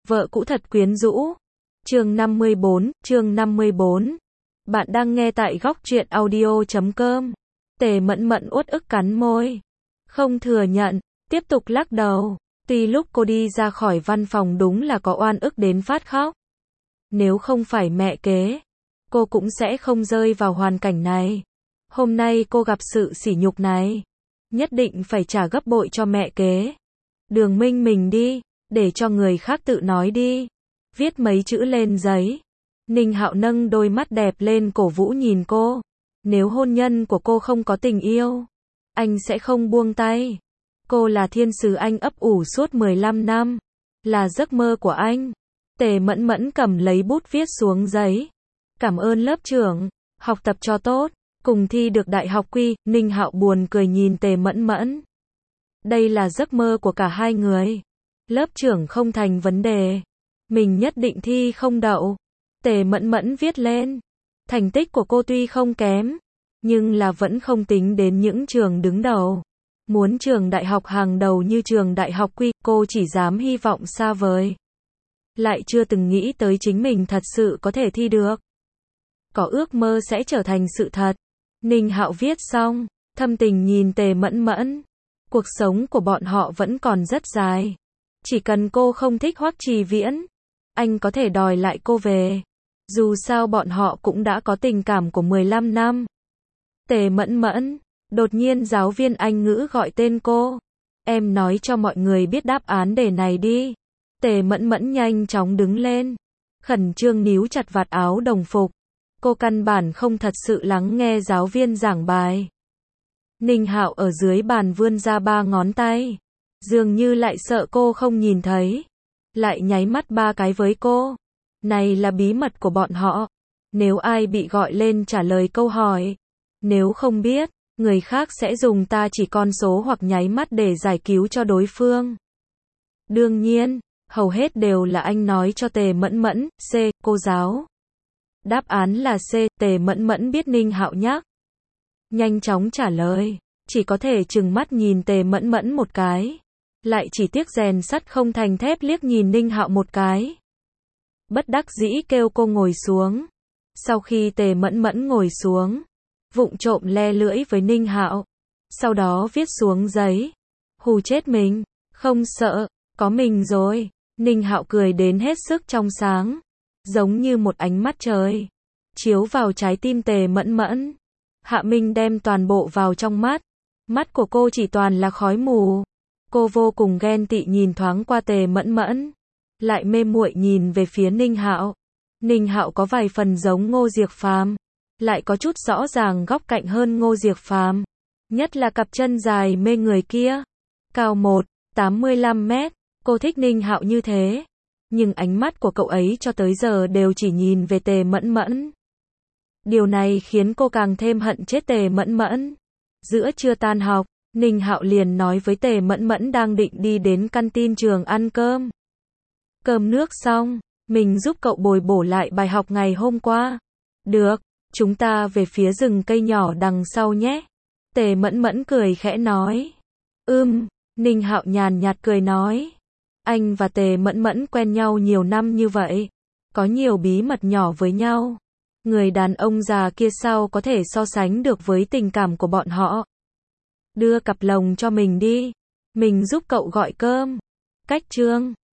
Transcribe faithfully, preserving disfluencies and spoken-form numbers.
Vợ cũ thật quyến rũ. Chương năm mươi bốn, chương năm mươi bốn. Bạn đang nghe tại góc truyện audio chấm com. Tề Mẫn Mẫn uất ức cắn môi. Không thừa nhận, tiếp tục lắc đầu. Tuy lúc cô đi ra khỏi văn phòng đúng là có oan ức đến phát khóc. Nếu không phải mẹ kế, cô cũng sẽ không rơi vào hoàn cảnh này. Hôm nay cô gặp sự sỉ nhục này, nhất định phải trả gấp bội cho mẹ kế. Đường Minh mình đi, để cho người khác tự nói đi. Viết mấy chữ lên giấy. Ninh Hạo nâng đôi mắt đẹp lên cổ vũ nhìn cô. Nếu hôn nhân của cô không có tình yêu, anh sẽ không buông tay. Cô là thiên sứ anh ấp ủ suốt mười lăm năm. Là giấc mơ của anh. Tề Mẫn Mẫn cầm lấy bút viết xuống giấy. Cảm ơn lớp trưởng, học tập cho tốt, cùng thi được đại học quy. Ninh Hạo buồn cười nhìn Tề Mẫn Mẫn. Đây là giấc mơ của cả hai người. Lớp trưởng không thành vấn đề. Mình nhất định thi không đậu. Tề Mẫn Mẫn viết lên. Thành tích của cô tuy không kém, nhưng là vẫn không tính đến những trường đứng đầu. Muốn trường đại học hàng đầu như trường đại học quy, cô chỉ dám hy vọng xa vời. Lại chưa từng nghĩ tới chính mình thật sự có thể thi được. Có ước mơ sẽ trở thành sự thật. Ninh Hạo viết xong, thâm tình nhìn Tề Mẫn Mẫn. Cuộc sống của bọn họ vẫn còn rất dài. Chỉ cần cô không thích Hoắc Trì Viễn, anh có thể đòi lại cô về. Dù sao bọn họ cũng đã có tình cảm của mười lăm năm. Tề Mẫn Mẫn, đột nhiên giáo viên Anh ngữ gọi tên cô. Em nói cho mọi người biết đáp án đề này đi. Tề Mẫn Mẫn nhanh chóng đứng lên, khẩn trương níu chặt vạt áo đồng phục. Cô căn bản không thật sự lắng nghe giáo viên giảng bài. Ninh Hạo ở dưới bàn vươn ra ba ngón tay, dường như lại sợ cô không nhìn thấy, lại nháy mắt ba cái với cô. Này là bí mật của bọn họ. Nếu ai bị gọi lên trả lời câu hỏi, nếu không biết, người khác sẽ dùng ta chỉ con số hoặc nháy mắt để giải cứu cho đối phương. Đương nhiên, hầu hết đều là anh nói cho Tề Mẫn Mẫn. C, cô giáo. Đáp án là C. Tề Mẫn Mẫn biết Ninh Hạo nhắc, nhanh chóng trả lời, chỉ có thể trừng mắt nhìn Tề Mẫn Mẫn một cái. Lại chỉ tiếc rèn sắt không thành thép liếc nhìn Ninh Hạo một cái. Bất đắc dĩ kêu cô ngồi xuống. Sau khi Tề Mẫn Mẫn ngồi xuống, vụng trộm le lưỡi với Ninh Hạo. Sau đó viết xuống giấy. Hù chết mình, không sợ, có mình rồi. Ninh Hạo cười đến hết sức trong sáng, giống như một ánh mắt trời, chiếu vào trái tim Tề Mẫn Mẫn. Hạ Minh đem toàn bộ vào trong mắt. Mắt của cô chỉ toàn là khói mù. Cô vô cùng ghen tị nhìn thoáng qua Tề Mẫn Mẫn, lại mê muội nhìn về phía Ninh Hạo. Ninh Hạo có vài phần giống Ngô Diệc Phàm, lại có chút rõ ràng góc cạnh hơn Ngô Diệc Phàm, nhất là cặp chân dài mê người kia. Cao một phẩy tám mươi lăm mét, cô thích Ninh Hạo như thế, nhưng ánh mắt của cậu ấy cho tới giờ đều chỉ nhìn về Tề Mẫn Mẫn. Điều này khiến cô càng thêm hận chết Tề Mẫn Mẫn. Giữa trưa tan học, Ninh Hạo liền nói với Tề Mẫn Mẫn đang định đi đến canteen trường ăn cơm. Cơm nước xong, mình giúp cậu bồi bổ lại bài học ngày hôm qua. Được, chúng ta về phía rừng cây nhỏ đằng sau nhé. Tề Mẫn Mẫn cười khẽ nói. Ừm, Ninh Hạo nhàn nhạt cười nói. Anh và Tề Mẫn Mẫn quen nhau nhiều năm như vậy, có nhiều bí mật nhỏ với nhau. Người đàn ông già kia sao có thể so sánh được với tình cảm của bọn họ. Đưa cặp lồng cho mình đi, mình giúp cậu gọi cơm. Cách chương